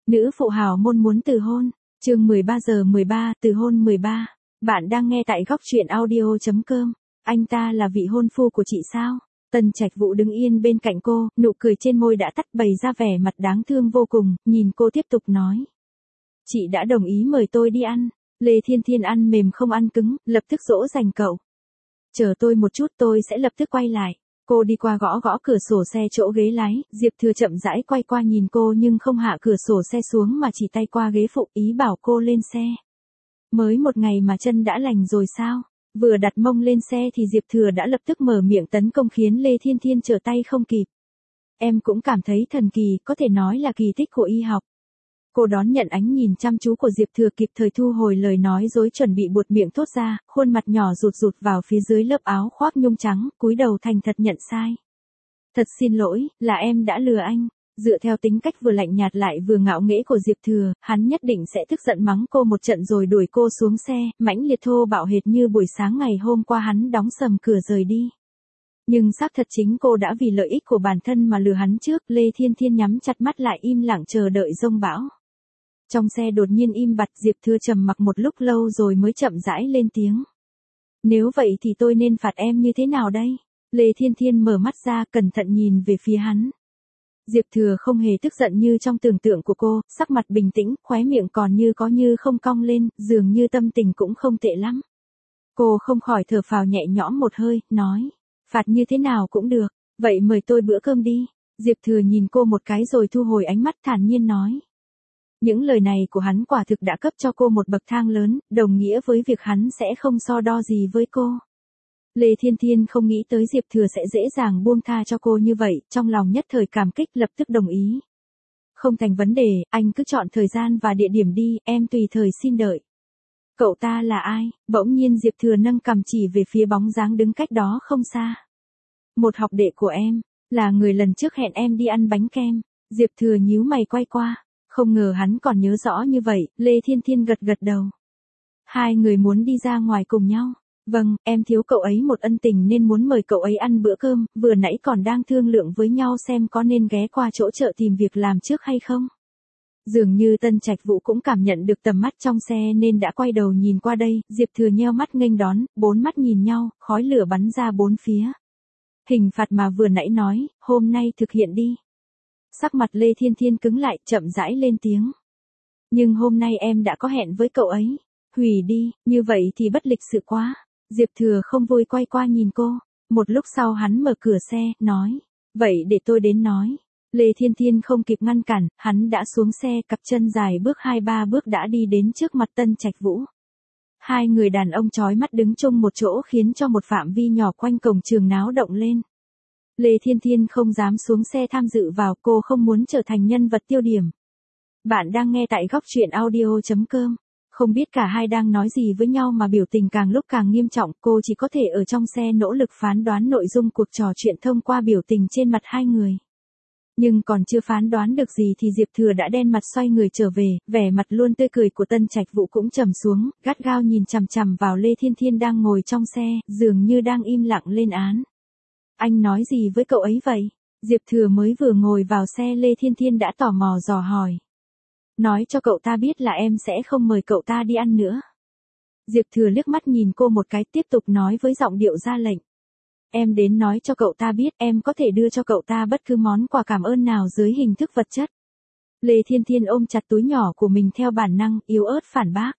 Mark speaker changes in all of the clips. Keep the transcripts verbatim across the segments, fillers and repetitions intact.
Speaker 1: Nữ phụ hào môn muốn từ hôn. Chương mười ba giờ mười ba, từ hôn mười ba. Bạn đang nghe tại góc truyện audio chấm com. Anh ta là vị hôn phu của chị sao? Tân Trạch Vũ đứng yên bên cạnh cô, nụ cười trên môi đã tắt, bày ra vẻ mặt đáng thương vô cùng, nhìn cô tiếp tục nói. Chị đã đồng ý mời tôi đi ăn. Lê Thiên Thiên ăn mềm không ăn cứng, lập tức dỗ dành cậu. Chờ tôi một chút, tôi sẽ lập tức quay lại. Cô đi qua gõ gõ cửa sổ xe chỗ ghế lái, Diệp Thừa chậm rãi quay qua nhìn cô nhưng không hạ cửa sổ xe xuống mà chỉ tay qua ghế phụ, ý bảo cô lên xe. Mới một ngày mà chân đã lành rồi sao? Vừa đặt mông lên xe thì Diệp Thừa đã lập tức mở miệng tấn công khiến Lê Thiên Thiên trở tay không kịp. Em cũng cảm thấy thần kỳ, có thể nói là kỳ tích của y học. Cô đón nhận ánh nhìn chăm chú của Diệp Thừa, kịp thời thu hồi lời nói dối chuẩn bị buột miệng thốt ra, khuôn mặt nhỏ rụt rụt vào phía dưới lớp áo khoác nhung trắng, cúi đầu thành thật nhận sai. Thật xin lỗi, là em đã lừa anh. Dựa theo tính cách vừa lạnh nhạt lại vừa ngạo nghễ của Diệp Thừa, hắn nhất định sẽ tức giận mắng cô một trận rồi đuổi cô xuống xe, mãnh liệt thô bạo hệt như buổi sáng ngày hôm qua hắn đóng sầm cửa rời đi. Nhưng xác thật chính cô đã vì lợi ích của bản thân mà lừa hắn trước. Lê Thiên Thiên nhắm chặt mắt lại im lặng chờ đợi giông bão. Trong xe đột nhiên im bặt, Diệp Thừa trầm mặc một lúc lâu rồi mới chậm rãi lên tiếng. Nếu vậy thì tôi nên phạt em như thế nào đây? Lê Thiên Thiên mở mắt ra, cẩn thận nhìn về phía hắn. Diệp Thừa không hề tức giận như trong tưởng tượng của cô, sắc mặt bình tĩnh, khóe miệng còn như có như không cong lên, dường như tâm tình cũng không tệ lắm. Cô không khỏi thở phào nhẹ nhõm một hơi, nói, phạt như thế nào cũng được, vậy mời tôi bữa cơm đi. Diệp Thừa nhìn cô một cái rồi thu hồi ánh mắt, thản nhiên nói. Những lời này của hắn quả thực đã cấp cho cô một bậc thang lớn, đồng nghĩa với việc hắn sẽ không so đo gì với cô. Lê Thiên Thiên không nghĩ tới Diệp Thừa sẽ dễ dàng buông tha cho cô như vậy, trong lòng nhất thời cảm kích, lập tức đồng ý. Không thành vấn đề, anh cứ chọn thời gian và địa điểm đi, em tùy thời xin đợi. Cậu ta là ai? Bỗng nhiên Diệp Thừa nâng cằm chỉ về phía bóng dáng đứng cách đó không xa. Một học đệ của em, là người lần trước hẹn em đi ăn bánh kem. Diệp Thừa nhíu mày quay qua, không ngờ hắn còn nhớ rõ như vậy. Lê Thiên Thiên gật gật đầu. Hai người muốn đi ra ngoài cùng nhau. Vâng, em thiếu cậu ấy một ân tình nên muốn mời cậu ấy ăn bữa cơm, vừa nãy còn đang thương lượng với nhau xem có nên ghé qua chỗ chợ tìm việc làm trước hay không. Dường như Tân Trạch Vũ cũng cảm nhận được tầm mắt trong xe nên đã quay đầu nhìn qua đây. Diệp Thừa nheo mắt nghênh đón, bốn mắt nhìn nhau, khói lửa bắn ra bốn phía. Hình phạt mà vừa nãy nói, hôm nay thực hiện đi. Sắc mặt Lê Thiên Thiên cứng lại, chậm rãi lên tiếng. Nhưng hôm nay em đã có hẹn với cậu ấy. Hủy đi, như vậy thì bất lịch sự quá. Diệp Thừa không vui quay qua nhìn cô. Một lúc sau hắn mở cửa xe, nói. Vậy để tôi đến nói. Lê Thiên Thiên không kịp ngăn cản, hắn đã xuống xe, cặp chân dài bước hai ba bước đã đi đến trước mặt Tân Trạch Vũ. Hai người đàn ông chói mắt đứng chung một chỗ khiến cho một phạm vi nhỏ quanh cổng trường náo động lên. Lê Thiên Thiên không dám xuống xe tham dự vào, cô không muốn trở thành nhân vật tiêu điểm. Bạn đang nghe tại góc truyện audio chấm com. Không biết cả hai đang nói gì với nhau mà biểu tình càng lúc càng nghiêm trọng, cô chỉ có thể ở trong xe nỗ lực phán đoán nội dung cuộc trò chuyện thông qua biểu tình trên mặt hai người. Nhưng còn chưa phán đoán được gì thì Diệp Thừa đã đen mặt xoay người trở về, vẻ mặt luôn tươi cười của Tân Trạch Vũ cũng trầm xuống, gắt gao nhìn chằm chằm vào Lê Thiên Thiên đang ngồi trong xe, dường như đang im lặng lên án. Anh nói gì với cậu ấy vậy? Diệp Thừa mới vừa ngồi vào xe, Lê Thiên Thiên đã tò mò dò hỏi. Nói cho cậu ta biết là em sẽ không mời cậu ta đi ăn nữa. Diệp Thừa liếc mắt nhìn cô một cái, tiếp tục nói với giọng điệu ra lệnh. Em đến nói cho cậu ta biết em có thể đưa cho cậu ta bất cứ món quà cảm ơn nào dưới hình thức vật chất. Lê Thiên Thiên ôm chặt túi nhỏ của mình theo bản năng, yếu ớt phản bác.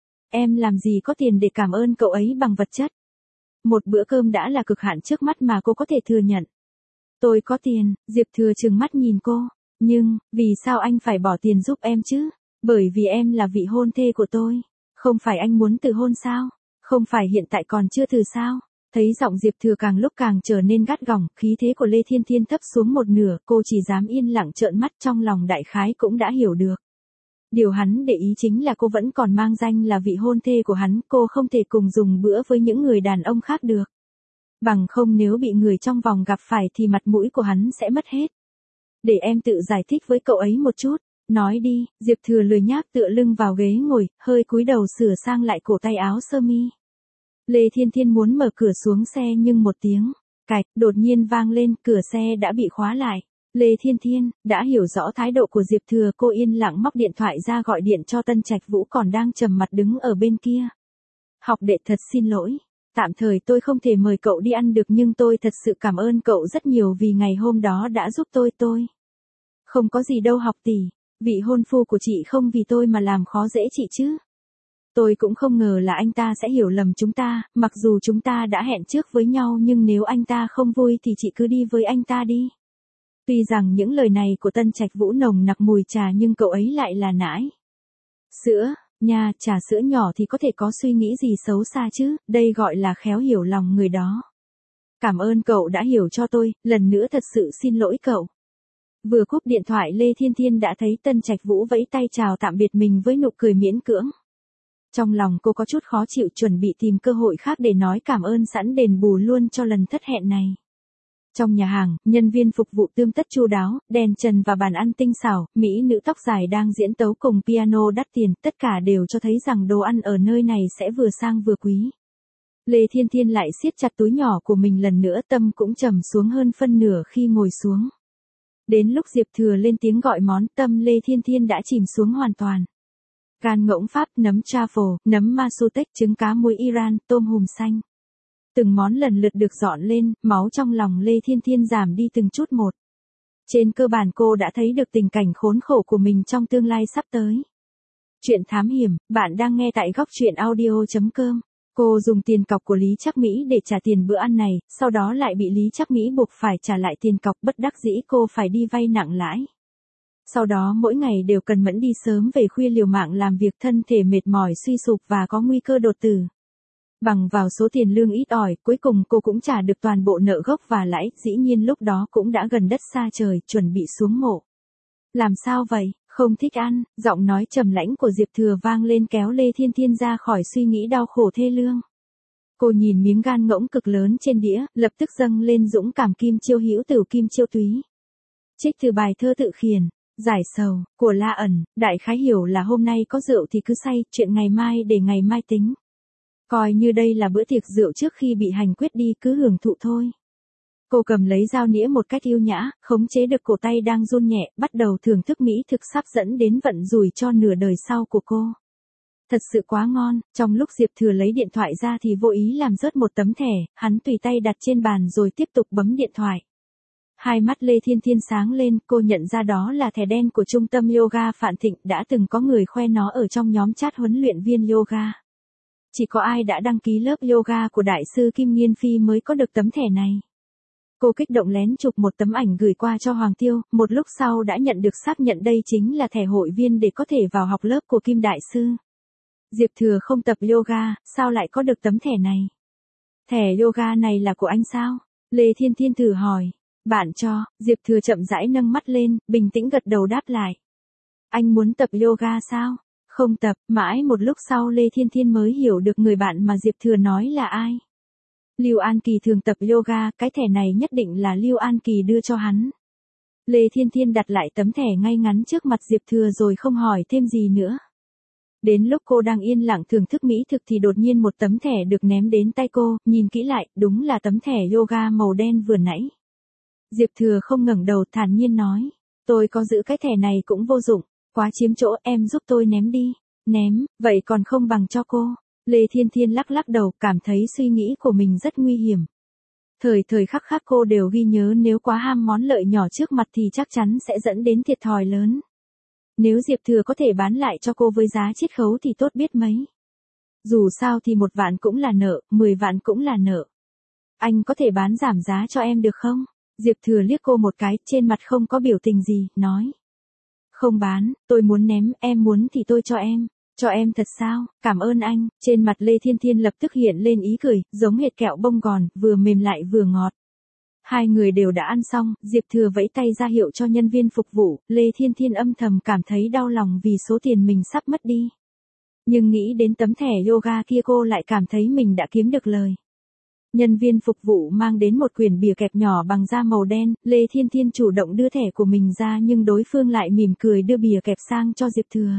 Speaker 1: Em làm gì có tiền để cảm ơn cậu ấy bằng vật chất. Một bữa cơm đã là cực hạn trước mắt mà cô có thể thừa nhận. Tôi có tiền. Diệp Thừa trừng mắt nhìn cô. Nhưng, vì sao anh phải bỏ tiền giúp em chứ? Bởi vì em là vị hôn thê của tôi. Không phải anh muốn từ hôn sao? Không phải hiện tại còn chưa từ sao? Thấy giọng Diệp Thừa càng lúc càng trở nên gắt gỏng, khí thế của Lê Thiên Thiên thấp xuống một nửa, cô chỉ dám yên lặng trợn mắt, trong lòng đại khái cũng đã hiểu được. Điều hắn để ý chính là cô vẫn còn mang danh là vị hôn thê của hắn, cô không thể cùng dùng bữa với những người đàn ông khác được. Bằng không nếu bị người trong vòng gặp phải thì mặt mũi của hắn sẽ mất hết. Để em tự giải thích với cậu ấy một chút. Nói đi. Diệp Thừa lười nhác tựa lưng vào ghế ngồi, hơi cúi đầu sửa sang lại cổ tay áo sơ mi. Lê Thiên Thiên muốn mở cửa xuống xe nhưng một tiếng cạch đột nhiên vang lên, cửa xe đã bị khóa lại. Lê Thiên Thiên, đã hiểu rõ thái độ của Diệp Thừa, cô yên lặng móc điện thoại ra gọi điện cho Tân Trạch Vũ còn đang trầm mặt đứng ở bên kia. Học đệ thật xin lỗi. Tạm thời tôi không thể mời cậu đi ăn được nhưng tôi thật sự cảm ơn cậu rất nhiều vì ngày hôm đó đã giúp tôi tôi. Không có gì đâu học tỷ, vị hôn phu của chị không vì tôi mà làm khó dễ chị chứ. Tôi cũng không ngờ là anh ta sẽ hiểu lầm chúng ta, mặc dù chúng ta đã hẹn trước với nhau nhưng nếu anh ta không vui thì chị cứ đi với anh ta đi. Tuy rằng những lời này của Tân Trạch Vũ nồng nặc mùi trà nhưng cậu ấy lại là nãi. Sữa, nha, trà sữa nhỏ thì có thể có suy nghĩ gì xấu xa chứ, đây gọi là khéo hiểu lòng người đó. Cảm ơn cậu đã hiểu cho tôi, lần nữa thật sự xin lỗi cậu. Vừa cúp điện thoại Lê Thiên Thiên đã thấy Tân Trạch Vũ vẫy tay chào tạm biệt mình với nụ cười miễn cưỡng. Trong lòng cô có chút khó chịu chuẩn bị tìm cơ hội khác để nói cảm ơn sẵn đền bù luôn cho lần thất hẹn này. Trong nhà hàng, nhân viên phục vụ tươm tất chu đáo, đèn trần và bàn ăn tinh xảo, mỹ nữ tóc dài đang diễn tấu cùng piano đắt tiền, tất cả đều cho thấy rằng đồ ăn ở nơi này sẽ vừa sang vừa quý. Lê Thiên Thiên lại siết chặt túi nhỏ của mình lần nữa, tâm cũng trầm xuống hơn phân nửa khi ngồi xuống. Đến lúc Diệp Thừa lên tiếng gọi món, tâm Lê Thiên Thiên đã chìm xuống hoàn toàn. Gan ngỗng Pháp, nấm truffle, nấm masutech, trứng cá muối Iran, tôm hùm xanh. Từng món lần lượt được dọn lên, máu trong lòng Lê Thiên Thiên giảm đi từng chút một. Trên cơ bản cô đã thấy được tình cảnh khốn khổ của mình trong tương lai sắp tới. Chuyện thám hiểm, bạn đang nghe tại góc truyện audio chấm com. Cô dùng tiền cọc của Lý Trác Mỹ để trả tiền bữa ăn này, sau đó lại bị Lý Trác Mỹ buộc phải trả lại tiền cọc, bất đắc dĩ cô phải đi vay nặng lãi. Sau đó mỗi ngày đều cần mẫn đi sớm về khuya liều mạng làm việc, thân thể mệt mỏi suy sụp và có nguy cơ đột tử. Bằng vào số tiền lương ít ỏi, cuối cùng cô cũng trả được toàn bộ nợ gốc và lãi, dĩ nhiên lúc đó cũng đã gần đất xa trời, chuẩn bị xuống mộ. Làm sao vậy, không thích ăn, giọng nói trầm lãnh của Diệp Thừa vang lên kéo Lê Thiên Thiên ra khỏi suy nghĩ đau khổ thê lương. Cô nhìn miếng gan ngỗng cực lớn trên đĩa, lập tức dâng lên dũng cảm kim chiêu hữu tử kim chiêu túy. Trích từ bài thơ tự khiển, giải sầu, của La Ẩn, đại khái hiểu là hôm nay có rượu thì cứ say, chuyện ngày mai để ngày mai tính. Coi như đây là bữa tiệc rượu trước khi bị hành quyết đi, cứ hưởng thụ thôi. Cô cầm lấy dao nĩa một cách yêu nhã, khống chế được cổ tay đang run nhẹ, bắt đầu thưởng thức mỹ thực sắp dẫn đến vận rủi cho nửa đời sau của cô. Thật sự quá ngon, trong lúc Diệp Thừa lấy điện thoại ra thì vô ý làm rớt một tấm thẻ, hắn tùy tay đặt trên bàn rồi tiếp tục bấm điện thoại. Hai mắt Lê Thiên Thiên sáng lên, cô nhận ra đó là thẻ đen của trung tâm yoga Phạn Thịnh, đã từng có người khoe nó ở trong nhóm chat huấn luyện viên yoga. Chỉ có ai đã đăng ký lớp yoga của đại sư Kim Nghiên Phi mới có được tấm thẻ này. Cô kích động lén chụp một tấm ảnh gửi qua cho Hoàng Tiêu, một lúc sau đã nhận được xác nhận đây chính là thẻ hội viên để có thể vào học lớp của Kim Đại Sư. Diệp Thừa không tập yoga, sao lại có được tấm thẻ này? Thẻ yoga này là của anh sao? Lê Thiên Thiên thử hỏi. Bạn cho, Diệp Thừa chậm rãi nâng mắt lên, bình tĩnh gật đầu đáp lại. Anh muốn tập yoga sao? Không tập, mãi một lúc sau Lê Thiên Thiên mới hiểu được người bạn mà Diệp Thừa nói là ai. Lưu An Kỳ thường tập yoga, cái thẻ này nhất định là Lưu An Kỳ đưa cho hắn. Lê Thiên Thiên đặt lại tấm thẻ ngay ngắn trước mặt Diệp Thừa rồi không hỏi thêm gì nữa. Đến lúc cô đang yên lặng thưởng thức mỹ thực thì đột nhiên một tấm thẻ được ném đến tay cô, nhìn kỹ lại, đúng là tấm thẻ yoga màu đen vừa nãy. Diệp Thừa không ngẩng đầu, thản nhiên nói, tôi có giữ cái thẻ này cũng vô dụng, quá chiếm chỗ, em giúp tôi ném đi. Ném, vậy còn không bằng cho cô. Lê Thiên Thiên lắc lắc đầu, cảm thấy suy nghĩ của mình rất nguy hiểm. Thời thời khắc khắc cô đều ghi nhớ nếu quá ham món lợi nhỏ trước mặt thì chắc chắn sẽ dẫn đến thiệt thòi lớn. Nếu Diệp Thừa có thể bán lại cho cô với giá chiết khấu thì tốt biết mấy. Dù sao thì một vạn cũng là nợ, mười vạn cũng là nợ. Anh có thể bán giảm giá cho em được không? Diệp Thừa liếc cô một cái, trên mặt không có biểu tình gì, nói. Không bán, tôi muốn ném, em muốn thì tôi cho em. Cho em thật sao, cảm ơn anh. Trên mặt Lê Thiên Thiên lập tức hiện lên ý cười, giống hệt kẹo bông gòn, vừa mềm lại vừa ngọt. Hai người đều đã ăn xong, Diệp Thừa vẫy tay ra hiệu cho nhân viên phục vụ, Lê Thiên Thiên âm thầm cảm thấy đau lòng vì số tiền mình sắp mất đi. Nhưng nghĩ đến tấm thẻ yoga kia cô lại cảm thấy mình đã kiếm được lời. Nhân viên phục vụ mang đến một quyển bìa kẹp nhỏ bằng da màu đen, Lê Thiên Thiên chủ động đưa thẻ của mình ra nhưng đối phương lại mỉm cười đưa bìa kẹp sang cho Diệp Thừa.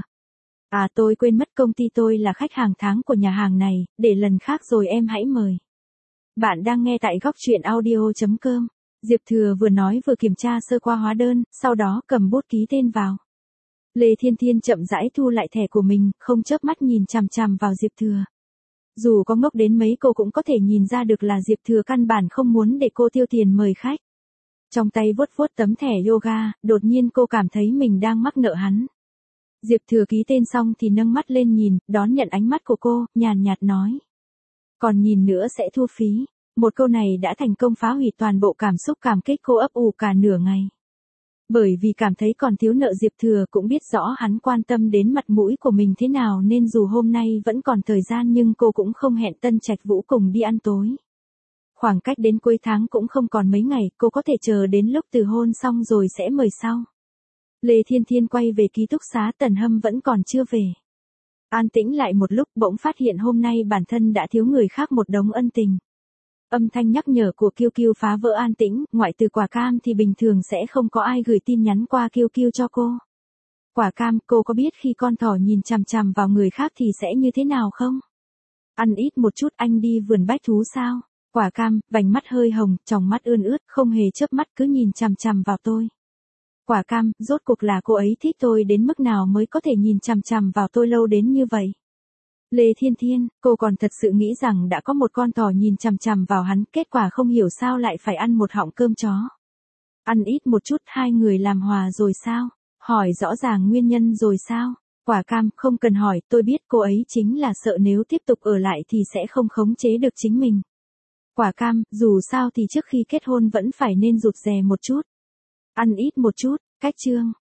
Speaker 1: À tôi quên mất, công ty tôi là khách hàng tháng của nhà hàng này, để lần khác rồi em hãy mời. Bạn đang nghe tại góc truyện audio chấm com. Diệp Thừa vừa nói vừa kiểm tra sơ qua hóa đơn, sau đó cầm bút ký tên vào. Lê Thiên Thiên chậm rãi thu lại thẻ của mình, không chớp mắt nhìn chằm chằm vào Diệp Thừa. Dù có ngốc đến mấy cô cũng có thể nhìn ra được là Diệp Thừa căn bản không muốn để cô tiêu tiền mời khách. Trong tay vuốt vuốt tấm thẻ yoga, đột nhiên cô cảm thấy mình đang mắc nợ hắn. Diệp Thừa ký tên xong thì nâng mắt lên nhìn, đón nhận ánh mắt của cô, nhàn nhạt nói. Còn nhìn nữa sẽ thu phí. Một câu này đã thành công phá hủy toàn bộ cảm xúc cảm kích cô ấp ủ cả nửa ngày. Bởi vì cảm thấy còn thiếu nợ Diệp Thừa cũng biết rõ hắn quan tâm đến mặt mũi của mình thế nào nên dù hôm nay vẫn còn thời gian nhưng cô cũng không hẹn Tân Trạch Vũ cùng đi ăn tối. Khoảng cách đến cuối tháng cũng không còn mấy ngày, cô có thể chờ đến lúc từ hôn xong rồi sẽ mời sau. Lê Thiên Thiên quay về ký túc xá, Tần Hâm vẫn còn chưa về. An tĩnh lại một lúc bỗng phát hiện hôm nay bản thân đã thiếu người khác một đống ân tình. Âm thanh nhắc nhở của Kiêu Kiêu phá vỡ an tĩnh, ngoại trừ Quả Cam thì bình thường sẽ không có ai gửi tin nhắn qua Kiêu Kiêu cho cô. Quả Cam, cô có biết khi con thỏ nhìn chằm chằm vào người khác thì sẽ như thế nào không? Ăn ít một chút, anh đi vườn bách thú sao? Quả Cam, vành mắt hơi hồng, tròng mắt ươn ướt, không hề chớp mắt cứ nhìn chằm chằm vào tôi. Quả Cam, rốt cuộc là cô ấy thích tôi đến mức nào mới có thể nhìn chằm chằm vào tôi lâu đến như vậy? Lê Thiên Thiên, cô còn thật sự nghĩ rằng đã có một con thỏ nhìn chằm chằm vào hắn, kết quả không hiểu sao lại phải ăn một họng cơm chó. Ăn ít một chút, hai người làm hòa rồi sao? Hỏi rõ ràng nguyên nhân rồi sao? Quả Cam, không cần hỏi, tôi biết cô ấy chính là sợ nếu tiếp tục ở lại thì sẽ không khống chế được chính mình. Quả Cam, dù sao thì trước khi kết hôn vẫn phải nên rụt rè một chút. Ăn ít một chút, cách chương.